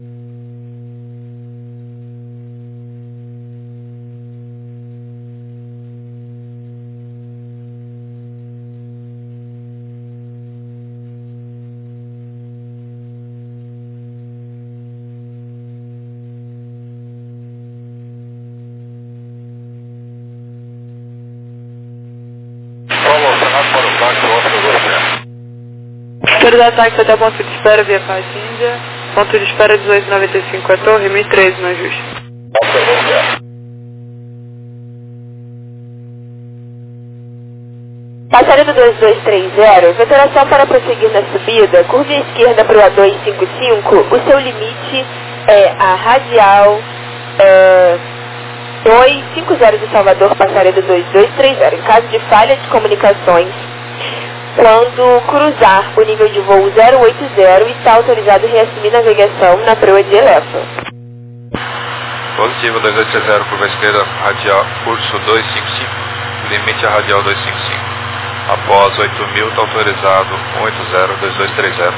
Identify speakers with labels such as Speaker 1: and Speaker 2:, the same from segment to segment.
Speaker 1: Autoridade táxi até ponto de espera via Paz Índia. Ponto de espera 1895 a Torre, 1013 no ajuste.
Speaker 2: Passarela 2230, veteração para prosseguir na subida, curva esquerda para o A255, o seu limite é a radial 250 de Salvador, passarela 2230. Em caso de falha de comunicações, quando cruzar o nível de voo 080, está autorizado a reassumir navegação na proa de Elefa.
Speaker 3: Positivo 2830, curva esquerda, radial, curso 255, limite a radial 255. Após 8.000, está autorizado 180-2230.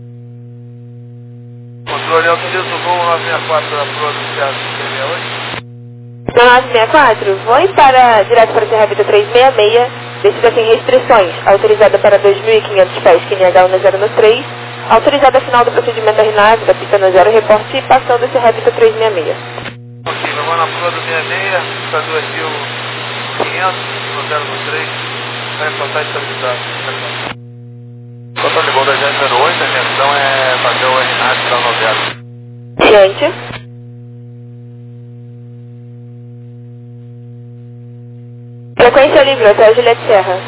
Speaker 4: Controle, autoriza o voo 964 da proa do Teatro 368.
Speaker 2: 964, voe direto para a Serra Vida 366, descida sem restrições, autorizada para 2.500 pés, QNH 103, autorizada final do procedimento da RNAV, da pista no 0, reporte passando a Serra Vida 366.
Speaker 4: Ok, vamos na proa do 66, para 2.500, no 013, vai reportar estabilidade.
Speaker 3: Controle de voo da Gente 08, a intenção é fazer o RNAV para o 90.
Speaker 2: Gente. Frequência livre, Hotel Juliette Serra.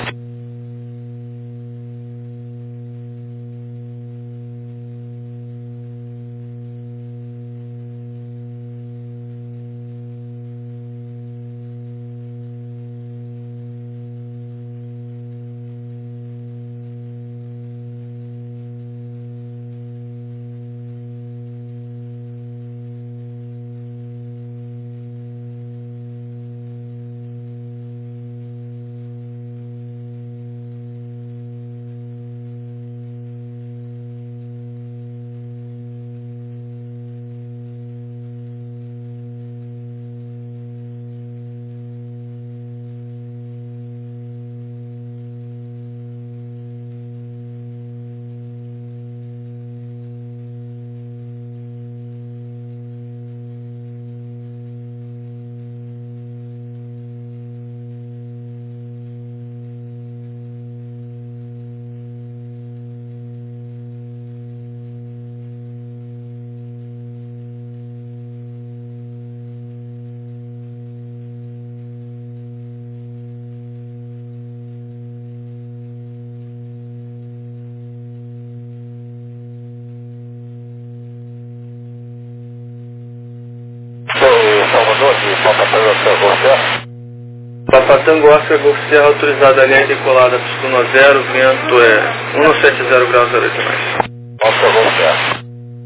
Speaker 3: Salvador, de Papatango Oscar.
Speaker 4: Papatango Oscar, Golf Sierra, autorizada a linha decolada, pistona 0, vento é 170 graus 08 mais.
Speaker 3: Oscar Golf Sierra.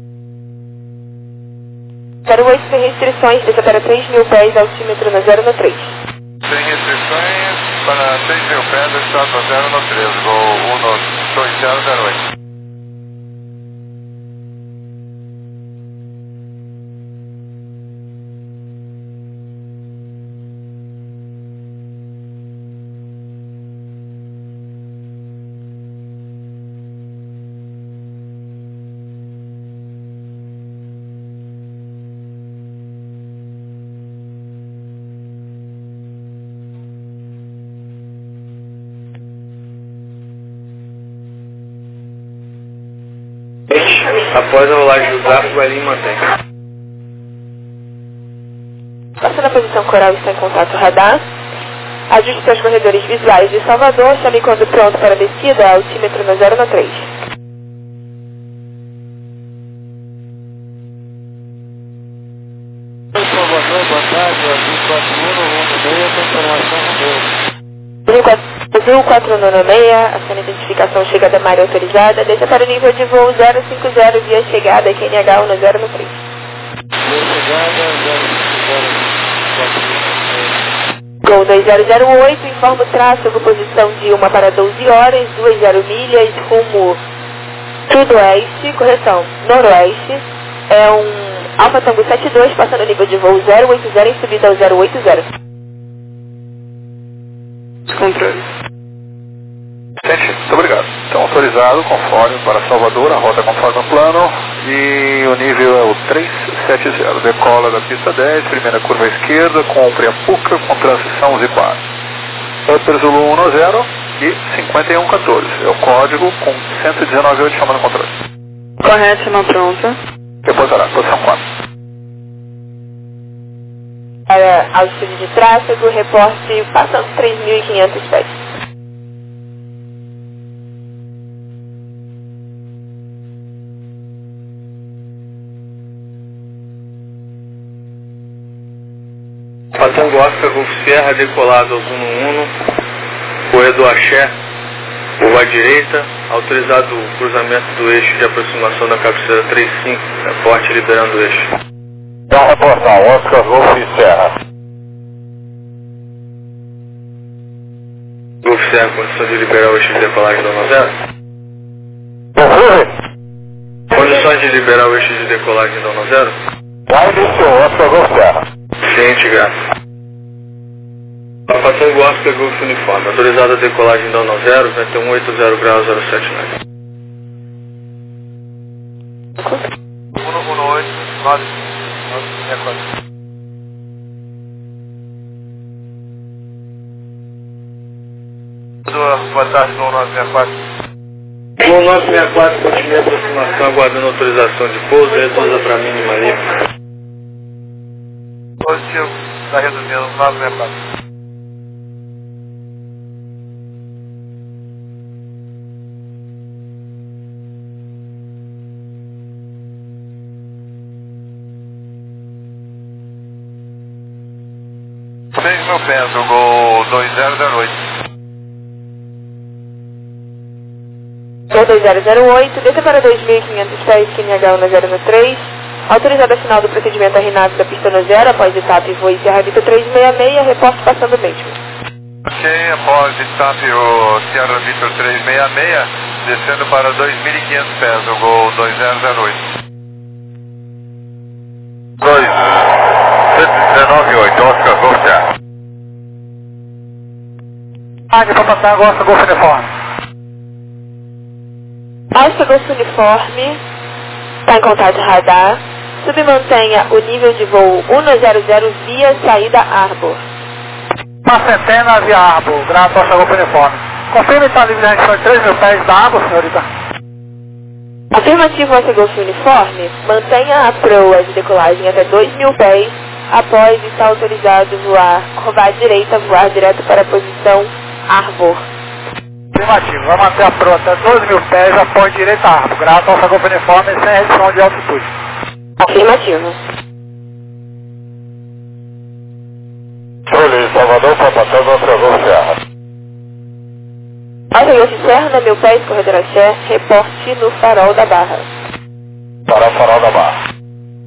Speaker 2: 08 sem restrições, desça para 3.000 pés, altímetro no 013.
Speaker 3: Sem restrições, para 3.000 pés, estado 013, voo 12008.
Speaker 4: Após a rolagem do zap, vai ali e mantém.
Speaker 2: Passando a posição coral, está em contato radar. Ajuste seus corredores visuais de Salvador, chame quando pronto para a descida, altímetro no 013.
Speaker 4: Salvador, boa tarde,
Speaker 2: 1496, a sua identificação chegada da área autorizada, deixa para o nível de voo 050 via chegada, QNH 103. Gol 2008, informa o tráfego, posição de 1 para 12 horas, 20 milhas, rumo sudoeste, correção, noroeste, É um Alfa Tango 72 passando o nível de voo 080 em subida ao 080.
Speaker 1: Controle.
Speaker 3: Gente, muito obrigado. Então, autorizado, conforme para Salvador, a rota conforme o plano, e o nível é o 370. Decola da pista 10, primeira curva à esquerda, cumpre a PUCA com transição Z4. Upper Zulu 10 e 5114. É o código com 119.8 chamando o controle.
Speaker 1: Correto, chama pronta.
Speaker 3: Reportará, posição 4.
Speaker 2: Para altitude de tráfego, reporte passando 3.500 pés.
Speaker 4: Patango Oscar Golf Sierra, decolado ao Zuno 1, corredor Axé, curva à direita, autorizado o cruzamento do eixo de aproximação da cabeceira 35, reporte liberando o eixo.
Speaker 3: Então, reportar, Oscar Golf Sierra.
Speaker 4: Golf Sierra, condição de liberar o eixo de decolagem da 10? Condições de liberar o eixo de decolagem da 10?
Speaker 3: Já iniciou, Oscar Golf Sierra.
Speaker 4: Ciente, graças. Patango Oscar Golf Uniforme, autorizada a decolagem da 10, 2180 graus 07 metros. 118, 964. Boa tarde, 1964. 1964, continue a aproximação, aguardando autorização de pouso, reduza para mínima livre. Positivo, está reduzindo, 964.
Speaker 3: Mil pés, o Gol 2008.
Speaker 2: Gol 2008, desça para 2.500 pés, QNH 1093. Autorizada a final do procedimento RNAV da pista no 0, após etapa e voo em Sierra Vita 366, reporte passando mesmo.
Speaker 3: Ok, após etapa o Sierra Victor 366, descendo para 2.500 pés, o Gol 2008. 219.8, Oscar Golf Sierra. Águia para passar, Oscar Golf Uniforme.
Speaker 2: Oscar Golf Uniforme, está em contato radar. Submantenha o nível de voo 100 via saída Arbor.
Speaker 5: Uma centena via Arbor, grato ao Golf Uniforme. Confirme está livre a região de 3.000 pés da água, senhorita?
Speaker 2: Afirmativo, Oscar Golf Uniforme, mantenha a proa de decolagem até 2.000 pés, após estar autorizado voar, curvar à direita, voar direto para a posição Arbor.
Speaker 5: Afirmativo, vai manter a proa até 2.000 pés, após direita Arbor, grato ao Golf Uniforme, sem redução de altitude.
Speaker 2: Afirmativo.
Speaker 3: Trolei Salvador para passar, Oscar Golf Sierra.
Speaker 2: Oscar Golf Sierra, na 1.000 pés, corredor Axé, reporte no Farol da Barra.
Speaker 3: Para o Farol da Barra.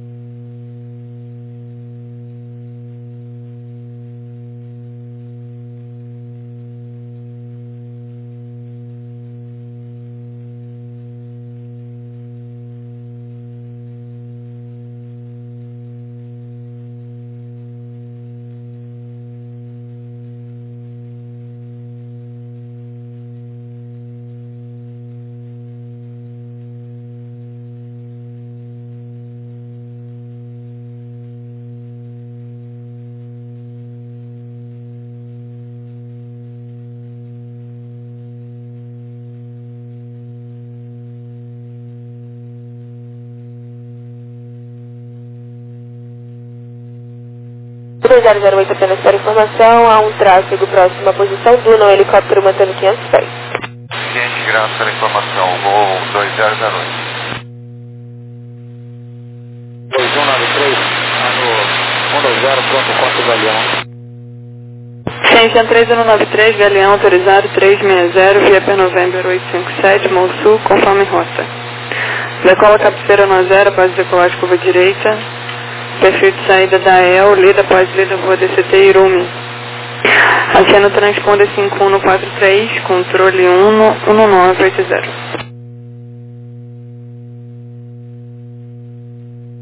Speaker 2: O 2008 apenas para informação, há um tráfego próximo à posição do não helicóptero mantendo 500 pés.
Speaker 3: Ciente, graças pela informação, Gol 2008.
Speaker 5: 2193, ano 120, pronto, contra o Galeão.
Speaker 1: Ciência 3193, Galeão autorizado 360, via P November 857, Monsul, conforme rota. Decola cabeceira no 0, após decolar de curva direita. Perfil de saída da EL, lida após lida rua DCT Irumi. Aceno transponder 5143, controle 11980.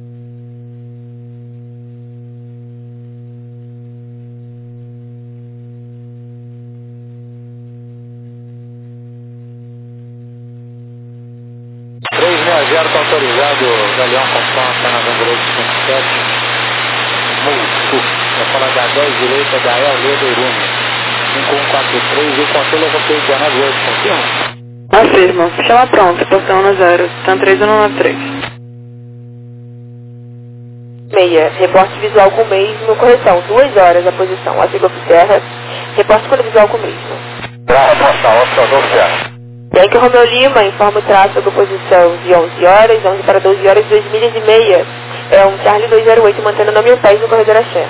Speaker 5: autorizado, Galeão conforme, tá na November 857, Sul, vai falar da 10 direita da El Leda Irune, 5143 e o controle é você 198, confirma?
Speaker 1: Afirmo. Chama pronto, portão 10, TAM 3193.
Speaker 2: Meia, reporte visual com o mesmo, correção, 2 horas a posição, Oscar Serra, reporte com visual com o mesmo.
Speaker 3: Reportar, Oscar Serra.
Speaker 2: Yankee Romeu Lima, informa o tráfego, posição de 11 horas, 11 para 12 horas, 2 milhas e meia. É um Charlie 208, mantendo 9.000 pés no corredor Axé.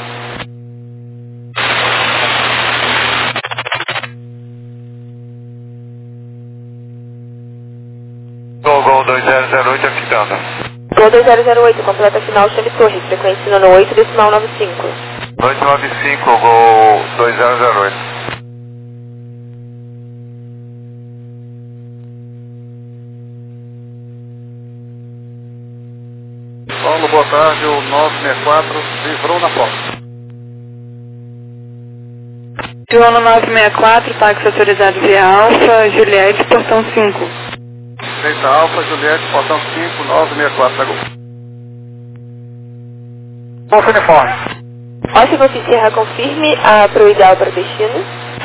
Speaker 3: Gol 2008 aqui dando.
Speaker 2: Gol 2008, completa final, chame torre, frequência nono 8, decimal 95.
Speaker 3: 895, Gol 2008. Paulo, boa tarde, o 964 livrou na porta.
Speaker 1: Joana 964, táxi autorizado via Alfa, Juliette, portão 5.
Speaker 3: Direita Alfa, Juliette, portão 5, 964, pegou.
Speaker 5: Bolsa uniforme.
Speaker 2: Oscar Serra, confirme a pro ideal para destino.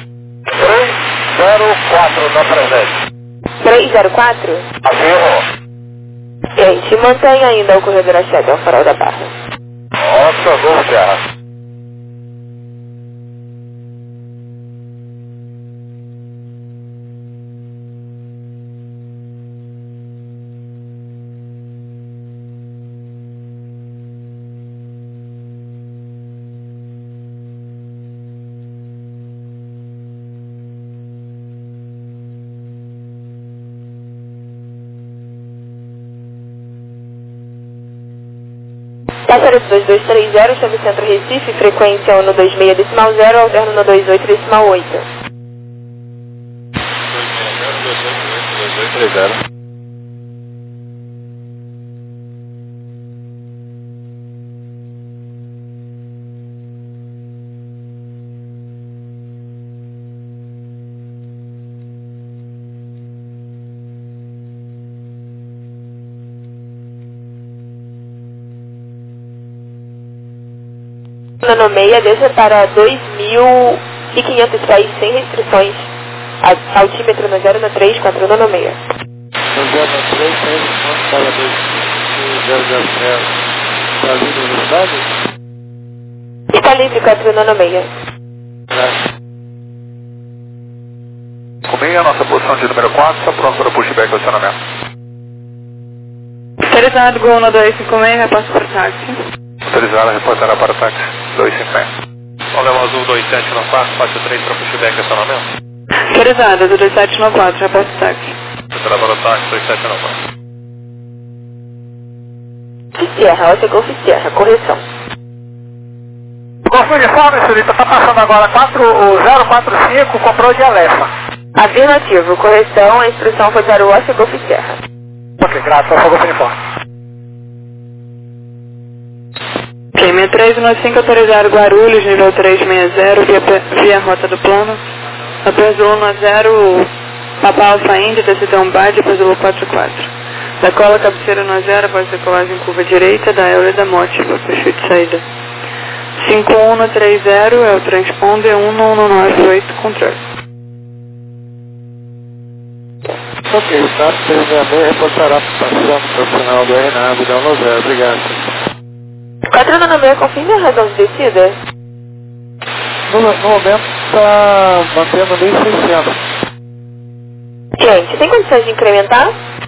Speaker 3: 304 na presente.
Speaker 2: 304?
Speaker 3: Afirmo.
Speaker 2: Gente, mantém ainda o corredor Axé até o farol da Barra.
Speaker 3: Oscar Golf Serra.
Speaker 2: Passaredo 2230, chame Centro Recife, frequência 126 decimal 0, alterno no 28 decimal 8.
Speaker 3: 2230.
Speaker 2: No meia, deixa para 2.500 pés sem restrições. Altímetro no 0 no 3, 4 no meia.
Speaker 5: No 0 no 3, sem restrições para 2.000, está livre de velocidade?
Speaker 2: Está livre 4 no meia.
Speaker 3: Comigo, a nossa posição de número 4, está pronto para o pushback e acionamento.
Speaker 1: Autorizado, Gol 1256, repasso para táxi.
Speaker 3: Autorizada, reportará para o táxi 256.
Speaker 4: Olha, azul 2794, faixa 3 para pushback e acionamento.
Speaker 1: Autorizado, 2794, repasso táxi.
Speaker 4: Retornar para o táxi 2794.
Speaker 2: Serra, Oscar Serra, correção.
Speaker 5: Golf uniforme, senhorita, está passando agora 4045, comprou de Alefa.
Speaker 2: Afirmativo, correção, a instrução foi para o Oscar Serra.
Speaker 5: Ok, graças ao Golf uniforme.
Speaker 1: Ok, 6395, autorizado Guarulhos, nível 360, via rota do plano. Apenas 110, Papa Alfa Índia, TC1 Bar, depois do 44. Decola cabeceira no 0, após decolagem em curva direita, da Eura da Mótiva, perfil de saída. 5130 é o transponder 11198, controle.
Speaker 5: Ok, tá, 366, reportará para o profissional do RNAB, dá um 0, obrigado.
Speaker 2: 4 no meia, confirme a razão de descida.
Speaker 5: No momento está mantendo 1.600.
Speaker 2: Gente, tem condições de incrementar?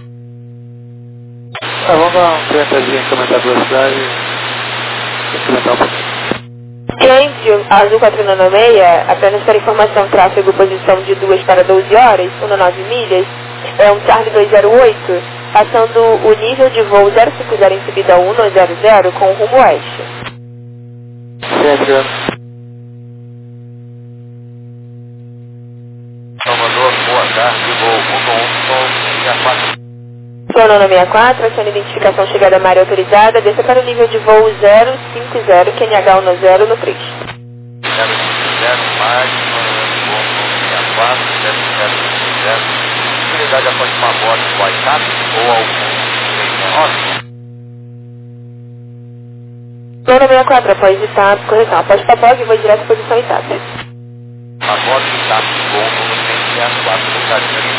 Speaker 5: Vamos dar uma incrementadinha, incrementar a velocidade e incrementar um pouquinho.
Speaker 2: Gente, azul 496, apenas para informação, tráfego, posição de 2 para 12 horas, 19 milhas, é um Charlie 208, passando o nível de voo 050 em subida 100 com rumo oeste.
Speaker 5: Certo.
Speaker 3: Salvador, boa tarde, voo 111,
Speaker 2: Sonono 64, aciona identificação chegada à área autorizada, desça para o nível de voo 050, QNH 10 no 3.
Speaker 3: 050, máximo, voo 64, 050, disponibilidade após uma borda do WhatsApp ou algum
Speaker 2: Plano 64, após Itap, correção. Após Papog, vou direto à posição Itap.
Speaker 3: Agora Itap, bom, volume 64, voltagem ali.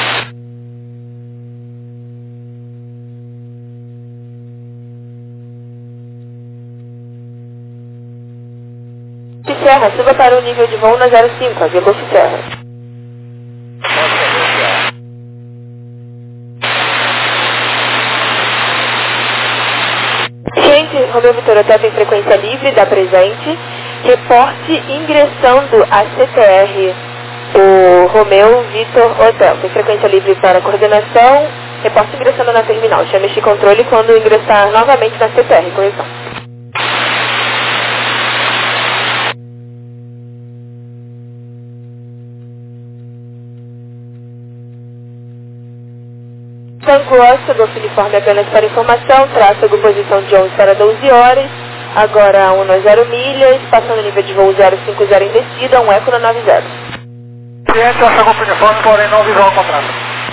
Speaker 2: Serra, suba para o nível de voo na 05, avião Golf Serra. Gente, Romeu Vitor Hotel tem frequência livre, dá presente. Reporte ingressando a CTR, o Romeu Vitor Hotel. Tem frequência livre para coordenação. Reporte ingressando na terminal. Chame este controle quando ingressar novamente na CTR, correção. Tango Oscar, Golf Uniforme apenas para informação, tráfego posição de 11 para 12 horas, agora 190 milhas, passando o nível de voo 050 em descida, um eco na 90.
Speaker 3: Cliente, Oscar Golf Uniforme, porém não visão ao contrato.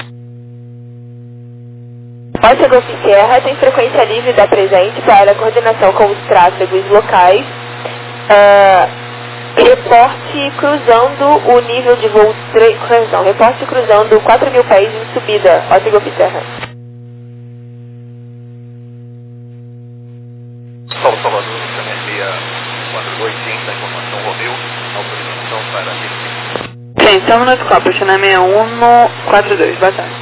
Speaker 2: Oscar Golf Sierra tem frequência livre da presente para coordenação com os tráfegos locais, reporte cruzando o nível de voo 3, correção, reporte cruzando 4.000 pés em subida, Oscar Golf Sierra.
Speaker 3: Salvador, Camerlia 425, da informação Romeu, autorização para descer.
Speaker 1: Sim, estamos no escopo, China 6142, boa tarde.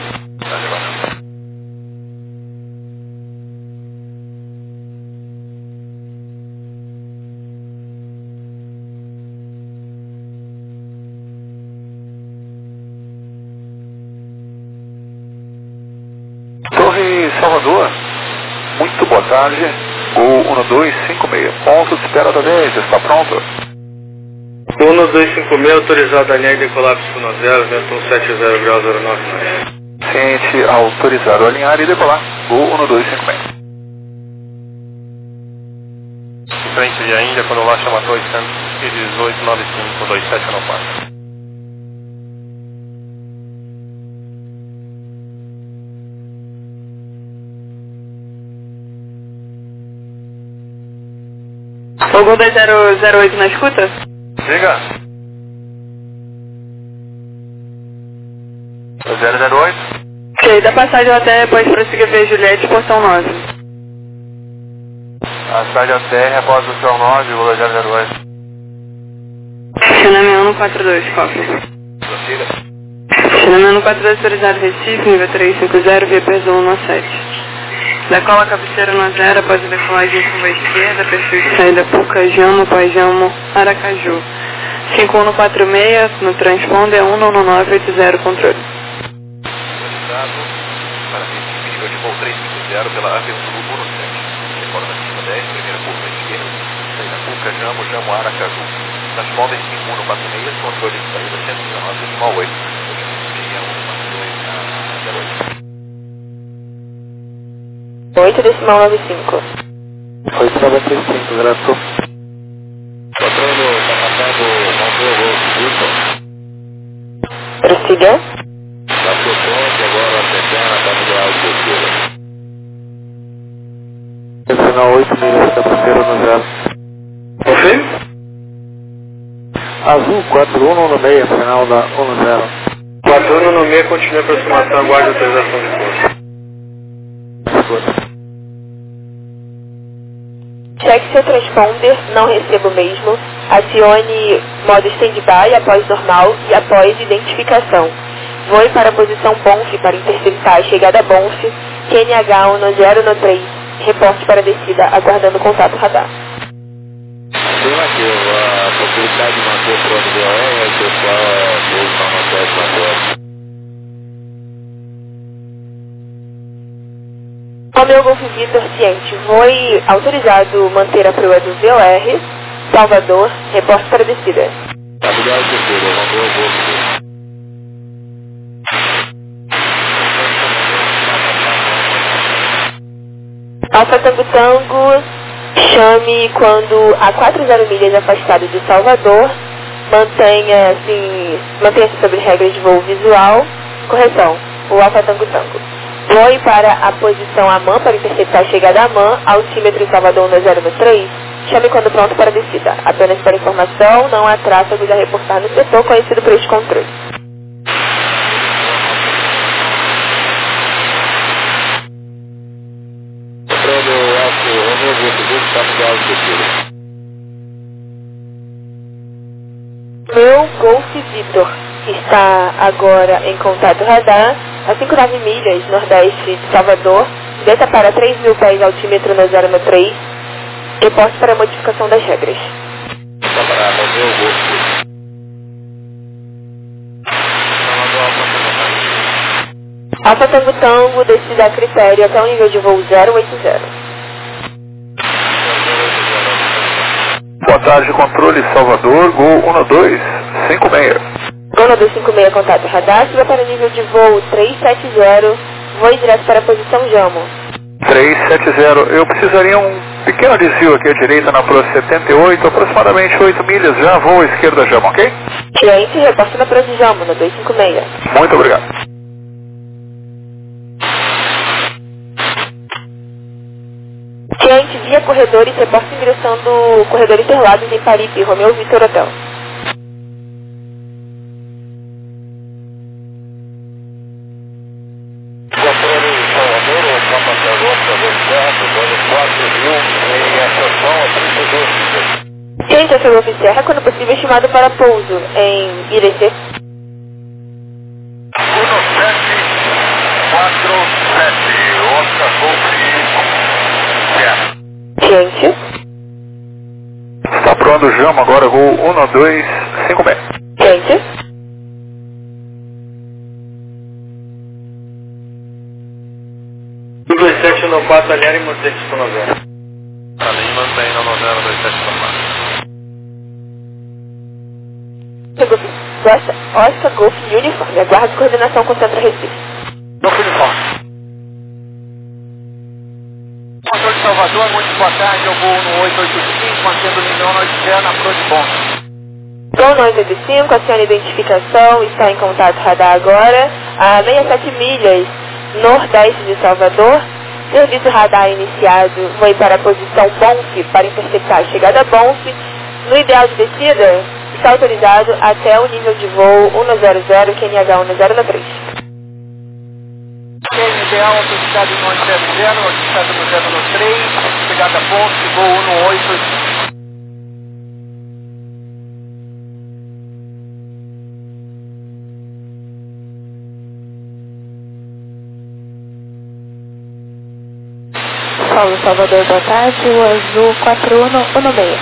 Speaker 3: Torre Salvador, muito boa tarde, Gol 1256, ponto de espera da 10, está pronto?
Speaker 4: 1256, autorizado a alinhar e decolar para o 0, vento 170 graus 09.
Speaker 3: Ciente, autorizado a alinhar e decolar, Gol 1256.
Speaker 6: Em frente de ainda, quando lá chama 21895 2794.
Speaker 1: O Gol 2008 na escuta?
Speaker 3: Diga. 008.
Speaker 1: Ok, da passagem até depois prosseguir via Juliette, portão 9.
Speaker 3: Passagem ao TR após o seu 9, Gol 008.
Speaker 1: China 6142, cópia.
Speaker 3: Prossiga.
Speaker 1: China 6142, autorizado Recife, nível 350, via Perzo 117. Decola cabeceira no 0, após a decolagem curva à esquerda, perfil de saída Pucajamo, Pajamo, Aracaju. 5146, no transponder 19980, controle.
Speaker 3: Autorizado para Recife, nível de voo 350 pela Aventura 17. Decora da pista 10, primeira curva à esquerda, saída Pucajamo, Jamo, Aracaju. Transponder 5146, controle de saída 119,8.
Speaker 2: 8,95.
Speaker 3: 8,95, grato.
Speaker 5: Patrono, está passando Romeu Golf Vitor.
Speaker 2: Prossiga.
Speaker 5: Passou ponte, agora a pequena está no grau de descida.
Speaker 3: Final 8 milhas, cabeceira no 0.
Speaker 4: Ok?
Speaker 3: Azul 4196, final da 10.
Speaker 4: 4196, continue a aproximação, aguarde a autorização de pouso.
Speaker 2: Cheque seu transponder, não recebo mesmo. Acione modo stand-by após normal e após identificação. Voe para a posição BONF para interceptar a chegada BONF, QNH 1093, reporte para descida, aguardando contato radar.
Speaker 5: Afirmativo, a possibilidade de manter o plano de OR, o pessoal é pouco para manter essa agora.
Speaker 2: Romeu Golf Vitor ciente, voe autorizado manter a proa do VOR, Salvador, reporte para descida.
Speaker 5: Obrigado, terceiro, Romeu Golf Vitor.
Speaker 2: Alfa Tango Tango, chame quando a 40 milhas afastado de Salvador, mantenha-se sobre regras de voo visual, correção, o Alfa Tango Tango. Voe para a posição AMAN para interceptar a chegada AMAN, altímetro em Salvador 1093. Chame quando pronto para descida. Apenas para informação, não há tráfego a reportar no setor conhecido por este controle. Meu Golf Vitor está agora em contato radar a 59 milhas nordeste de Salvador. Desça para 3.000 pés altímetro no 013. Reporte para modificação das regras. Alfa Tango Tango, descida a critério até o nível de voo 080.
Speaker 3: Boa tarde, controle Salvador, Gol 1256.
Speaker 2: Gol 1256, contato radar, suba para o nível de voo 370, voe direto para a posição Jamo.
Speaker 3: 370, eu precisaria um pequeno desvio aqui à direita na Pro 78, aproximadamente 8 milhas, já vou à esquerda Jamo, ok?
Speaker 2: Cliente, reporte na Pro Jamo, na 256.
Speaker 3: Muito obrigado.
Speaker 2: Cliente, via corredores, reporte em direção do corredor Interlagos em Paripe, Romeu Vitor Hotel. Cliente, a Ferro Serra, quando possível, chamado para pouso em IDC.
Speaker 3: 1747, Oscar Golf.
Speaker 2: Cliente.
Speaker 3: Está pronto o Jamo agora, Gol 1256.
Speaker 2: Cliente.
Speaker 4: O 2714, aliar e mantém isso na 0.
Speaker 6: Ali mantém na 2714.
Speaker 2: Oscar Golf Uniforme, aguarde coordenação com o Centro Recife.
Speaker 3: Golf Uniforme.
Speaker 5: Controle de Salvador, muito boa tarde, eu vou no 885, mantendo o nível norte na Pro de Ponte.
Speaker 2: Gol 985, acione identificação, está em contato radar agora, a 67 milhas nordeste de Salvador. Serviço radar iniciado, voe para a posição Bonf para interceptar a chegada Bonf. No ideal de descida, está autorizado até o nível de voo 100, QNH 1093.
Speaker 5: Ideal, autorizado no 100, autorizado no 013, chegada Bonf, voo 185.
Speaker 2: Paulo Salvador, boa tarde, o azul 4116.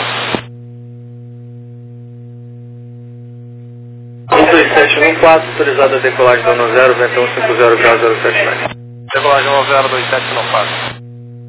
Speaker 4: 12714, autorizada a decolagem da 10, vento 150 graus 079.
Speaker 6: Decolagem 102714.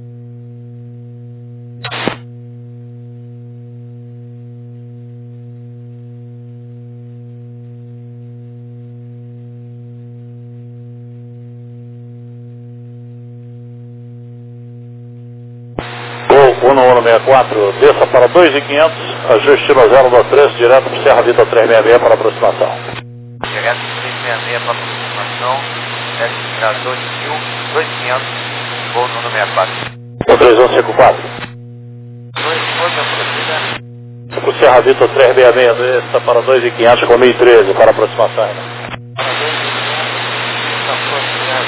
Speaker 7: Gol 1164, desça para 2.500, ajuste no 023, direto para Serra Vitor 366 para aproximação.
Speaker 5: Direto 366 para aproximação, 7 2.000, 2.500, voo número 64.
Speaker 7: 13154.
Speaker 5: 2, outra procedida.
Speaker 7: O Serra Vitor 366, desça para 2.500 com 1013 para aproximação.
Speaker 5: Para 2.500, está aproximado,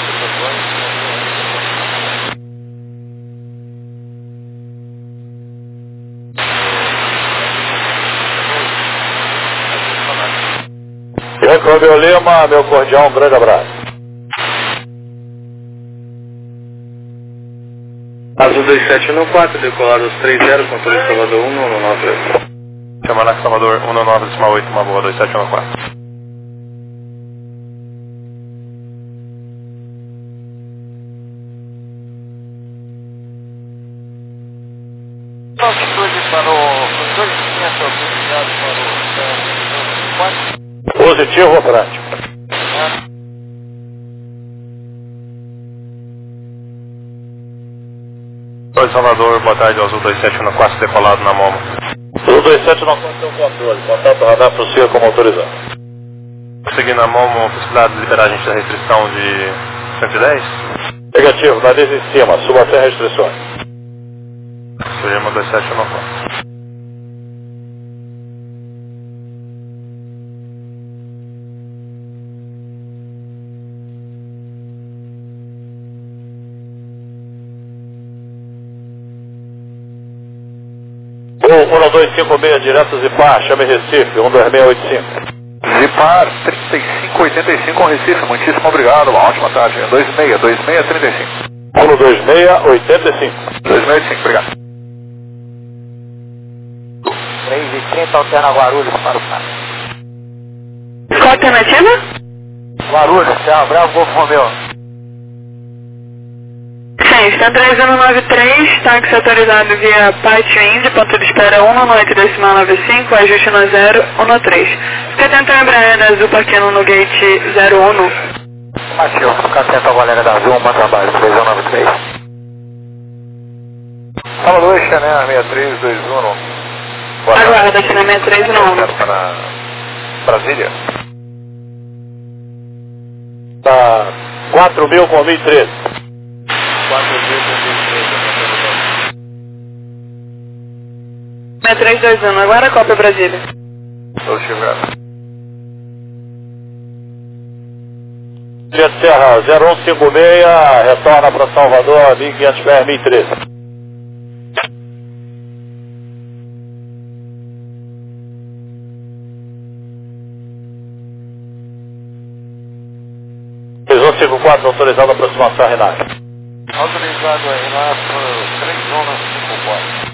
Speaker 7: Cláudio Lima, meu cordial, um grande abraço.
Speaker 4: Azul 2714, decolado aos 30, controle Salvador 1193.
Speaker 6: Chamanac Salvador 19,8, uma boa 2714.
Speaker 5: Altitude para o 2.500, autorizado para o
Speaker 7: Positivo operante.
Speaker 6: Oi Salvador, boa tarde, Azul 2714, decolado na MOMO.
Speaker 7: Azul 27 não tem o controle, contato radar prossiga como autorizado.
Speaker 6: Seguindo a MOMO, possibilidade de liberar a gente da restrição de 110?
Speaker 7: Negativo, nariz em cima, suba sem restrições.
Speaker 6: Sujema 2714.
Speaker 7: Voo 1256 direto Zipar, chame Recife, 12685.
Speaker 3: Zipar 3585 com Recife, muitíssimo obrigado, uma ótima tarde. 2635.
Speaker 7: 12685.
Speaker 3: 2685, obrigado.
Speaker 5: 3h30, alterna Guarulhos para o Parque.
Speaker 1: Qual a alternativa?
Speaker 5: Guarulhos, Serra Bravo, Golfo Romeu.
Speaker 1: Sim, está 3193, táxi autorizado via Pátio Indy, ponto de espera 198,95, ajuste no 013. Fica atento ao Embraer da Azul Parquino no gate 01.
Speaker 5: Matheus, fica atento ao galera da Azul, manda trabalho, 3193.
Speaker 3: Fala 2, Chanel 6321.
Speaker 1: Aguarda aqui na 6391.
Speaker 3: Para Brasília.
Speaker 7: Tá 4.000 com 1013.
Speaker 1: 6321, agora a cópia Brasília.
Speaker 3: Positivo, obrigado.
Speaker 7: Jet Serra 0156, retorna para Salvador, 1500 pés, 1013. Autorizado a aproximação, Renato.
Speaker 3: Autorizado aí, Renato, 3 zonas 54.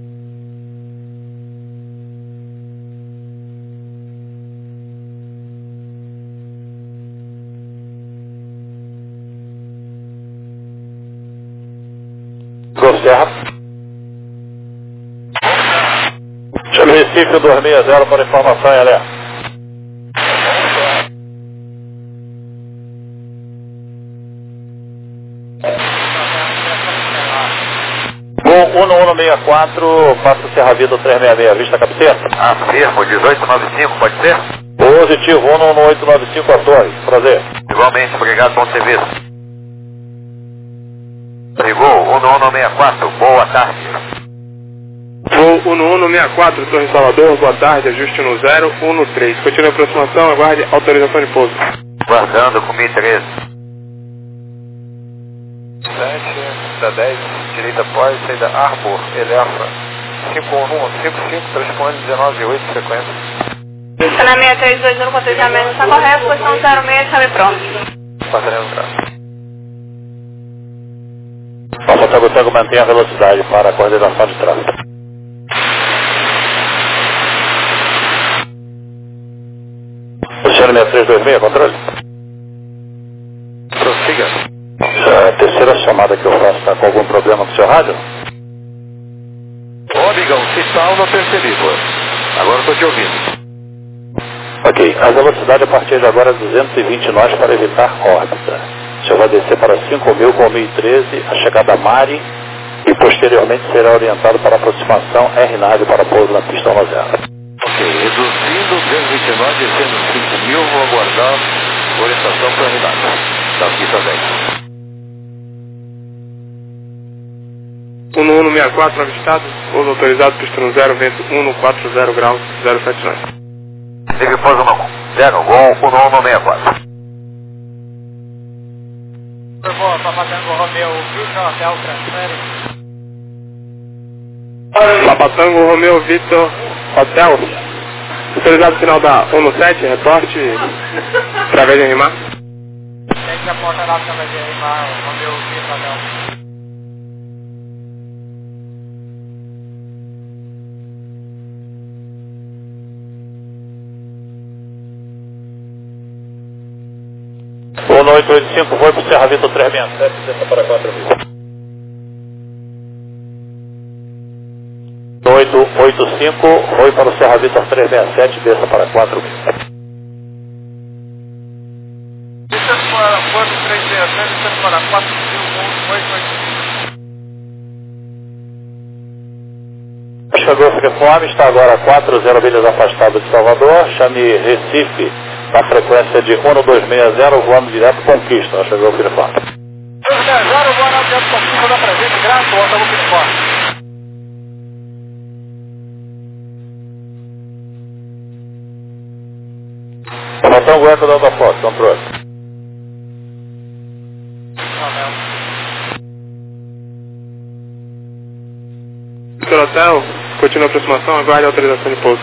Speaker 7: Serra. Chame Recife 260 para informação e alerta. Bom, 1164, passa Serra Vida 366, vista cabeceira.
Speaker 3: Afirmo, 1895, pode ser?
Speaker 7: Positivo, 11895 a torre, prazer.
Speaker 3: Igualmente, obrigado, bom serviço. Ligou, 1164, boa tarde.
Speaker 8: Voo 1164, Torre Salvador, boa tarde, ajuste no 013. Continue a aproximação, aguarde autorização de pouso.
Speaker 3: Guardando com 1013. 7 da 10, direita após, saída Arbor, Elefa. 5155, transpone 198, frequência.
Speaker 2: Está na 6321, contejamento está correto, posição 06, chave pronto.
Speaker 3: Passaremos o braço.
Speaker 7: Nossa Tagotango mantém a velocidade para a coordenação de tráfego. Oceano 6326, controle?
Speaker 3: Prossiga.
Speaker 7: A terceira chamada que eu faço está com algum problema com o seu rádio?
Speaker 3: Ô, amigão, se tal, não percebi, pô. Agora estou te ouvindo.
Speaker 7: Ok, a velocidade a partir de agora é 220 nós para evitar órbita. O senhor vai descer para 5.000 com 1013, a chegada a Mari, e posteriormente será orientado para a aproximação R-Nave para pouso na pista 10.
Speaker 3: Ok, reduzindo 229, descendo 5.000, vou aguardar orientação para a R-Nave, da pista 10.
Speaker 8: 1164, avistado, pouso autorizado, pista no 0, vento 140 graus, 079.
Speaker 3: Ligue pouso no 0, voo 1164.
Speaker 5: Papatango Romeu, Vitor, Hotel, transfere.
Speaker 8: Papatango Romeu, Vitor, Hotel. Autorizado final da 17, reporte, através de RMAR.
Speaker 5: Tem que apontar lá através de RMAR, Romeu, Vitor, Hotel.
Speaker 7: O 885 foi para o Serra Vita 367, desça para 4.000. 885 foi para o Serra Vita 367, desça para 4.000.
Speaker 4: Desça para quanto 367, desça para 4.000, 885.
Speaker 7: Chegou o Freform, está agora a 40 milhas afastado de Salvador, chame Recife, na frequência de 1260, voando direto Conquista. Chegou o Freform.
Speaker 6: vento acima da presente graça, volta no forte.
Speaker 7: Formação Eco Delta Fox, controle.
Speaker 8: Vitor Hotel, continua a aproximação, aguarde a autorização de pouso.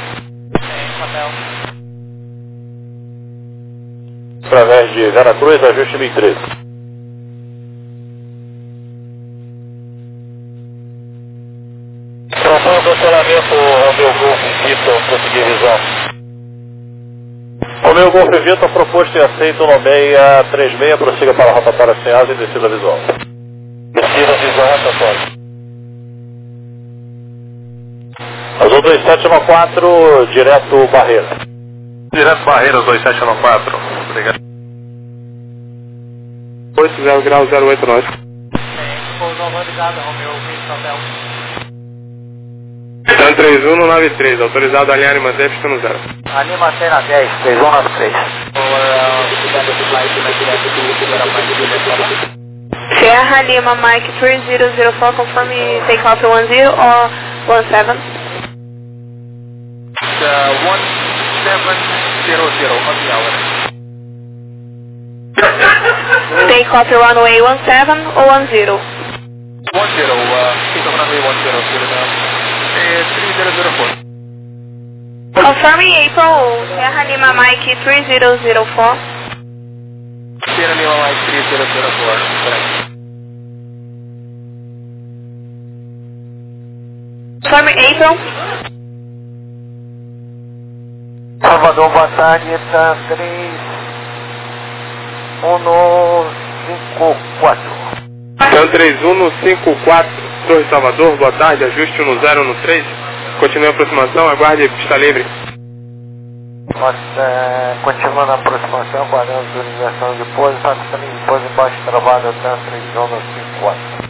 Speaker 7: Através de Veracruz, ajuste 1013. Proponho cancelamento Romeo Golf Vitor, prosseguir visão. Romeo Golf Vitor, proposto e aceito no 636, prossiga para a rotatória sem asa e descida visual. Descida visual, rotatória. Azul 2714, direto Barreira.
Speaker 3: Direto Barreiras 2714. Obrigado.
Speaker 8: 80 graus 08 nós. Então 3193, autorizado a alinhar e manter pista no 0.
Speaker 5: Anima cena 10, 3193.
Speaker 2: Sierra Lima Mike 3004, confirm takeoff 10 or 17.
Speaker 6: 1700 on the hour.
Speaker 2: Takeoff runway 17 or 10?
Speaker 6: 10, takeoff runway 10, 3004.
Speaker 2: Confirming April, Sierra Lima Mike 3004.
Speaker 6: Sierra Lima Mike 3004, correct.
Speaker 2: Confirming April.
Speaker 5: Salvador, boa tarde, está 3154.
Speaker 8: Então 3154, Torre Salvador, boa tarde, ajuste 1013. Continue a aproximação, aguarde pista livre.
Speaker 5: Continuando a aproximação, aguardando a autorização de pouso, faça também de pouso embaixo travado até 3154.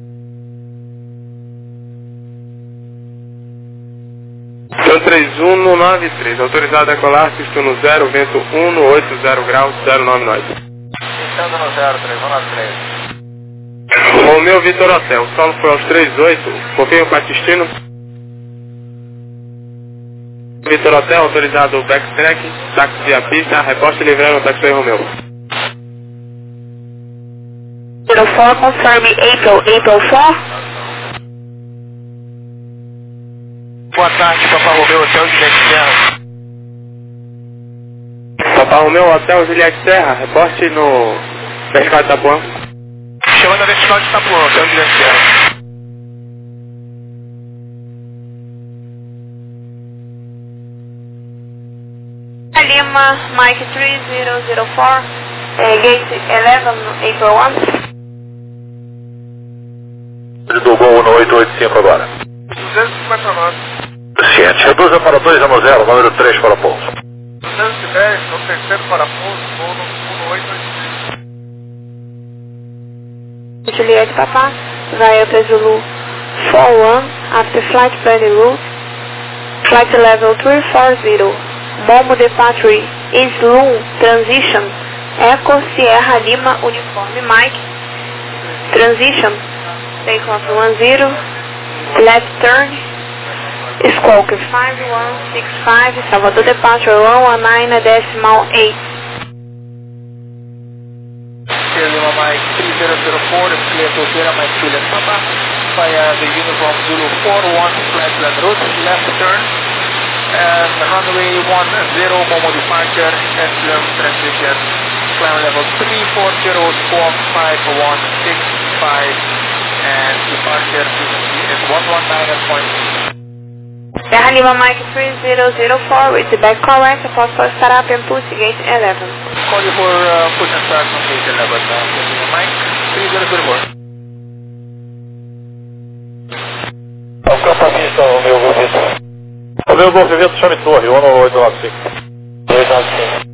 Speaker 8: Então 3193, autorizado a decolar, pista no 0, vento 180 graus, 09 nós.
Speaker 5: Estando no 0, 3193.
Speaker 8: Romeo Vitor Hotel, o solo foi aos 38, confirma para destino. Vitor Hotel, autorizado o backtrack, táxi a pista, reposta e livrando o táxi Romeo.
Speaker 2: 04, confirm April 4.
Speaker 5: Boa tarde, Papa Romeo, Hotel Juliette Serra.
Speaker 8: Papa Romeo Hotel Juliette Serra, reporte no vertical de Itapuã.
Speaker 5: Chamando a vertical de Itapuã, Hotel Juliette Serra.
Speaker 2: Lima Mike 3004, gate 11, April 1.
Speaker 7: Do Gol 1885 agora.
Speaker 6: 250 nós.
Speaker 7: Ciente, reduza para 210, número 3 para pouso.
Speaker 6: 210, no terceiro parafuso, voo no 1885.
Speaker 2: Juliette Papa, via Zulu 41, after flight planning route, flight level 340, Momo departure, Islum transition, Echo Sierra Lima Uniforme Mike, transition, takeoff 10, left turn, Squawk 5165, Salvador departure 119.8.
Speaker 5: Sierra Lima Mike 3004, clear to Sierra Mike Juliette Papa, via the uniform Zulu 41, flight plan route, left turn, and runway 10, Momo departure, Islum transition, climb level 340, Squawk 5165, and departure is 119.8.
Speaker 2: Sierra Lima Mike 3004 with the back correct, possible startup and push gate 11.
Speaker 5: Call you for push and start from gate 11, Sierra Lima Mike 3004.
Speaker 7: Alcança a pista, Romeo Golf Vitor. Romeo Golf Vitor, chame torre, 1895. 295.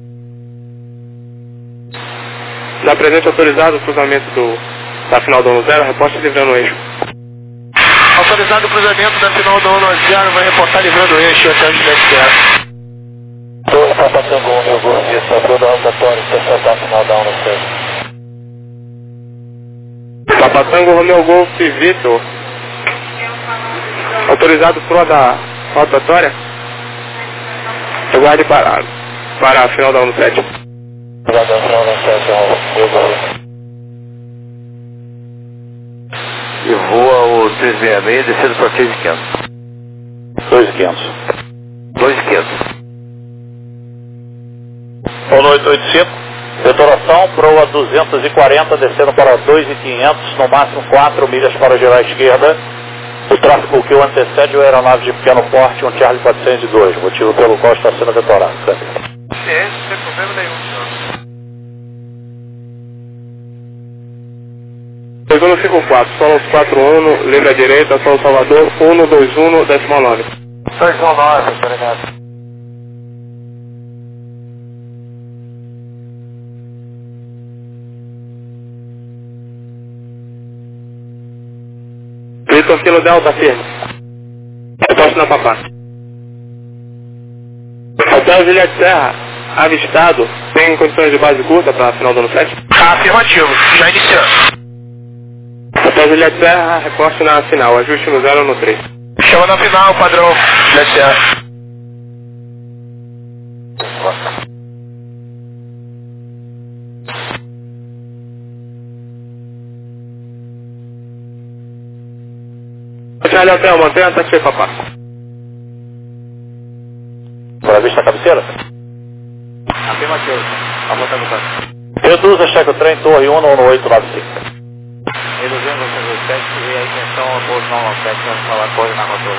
Speaker 8: Na presente autorizado o cruzamento da final do 10, reposta livrando o eixo.
Speaker 5: Autorizado o cruzamento da final do 10, vai reportar livrando o eixo até o Juliette Serra.
Speaker 7: Torre Papa Tango, Romeo Golf Vitor, toda a rotatória, interceptar a final da 16.
Speaker 8: Papa Tango Romeo Golf Vitor. Autorizado pro da rotatória. Aguarde para a final da 17.
Speaker 3: E voa o 366, descendo para 3.500.
Speaker 7: 2.500.
Speaker 3: 2.500.
Speaker 7: 1885, detonação, proa 240, descendo para 2.500, no máximo 4 milhas para girar à esquerda. O tráfego que o antecede é a aeronave de pequeno porte, um Charlie 402, motivo pelo qual está sendo detonado.
Speaker 6: Sem problema nenhum, senhor.
Speaker 8: Segundo 54, solo 41, livre à direita, São Salvador, 121, decimal 9.
Speaker 3: 219, obrigado.
Speaker 8: Vitor Kilo Delta, firme. Reposto na Papá. Hotel Juliette Serra, avistado, tem condições de base curta para a final do ano 7?
Speaker 6: Afirmativo, já iniciando.
Speaker 8: Hotel Juliette Serra, reposto na final, ajuste no 0 no 3.
Speaker 6: Chama na final, padrão. Juliette Serra.
Speaker 8: Charlie Hotel, mantenha até que Papá.
Speaker 7: Para a vista a cabeceira?
Speaker 6: Afirmativo. A volta do canto.
Speaker 7: Reduza, cheque o trem, torre 11895.
Speaker 5: Reduzindo o 107 e a intenção é pouso 997, vamos falar corre na rotura.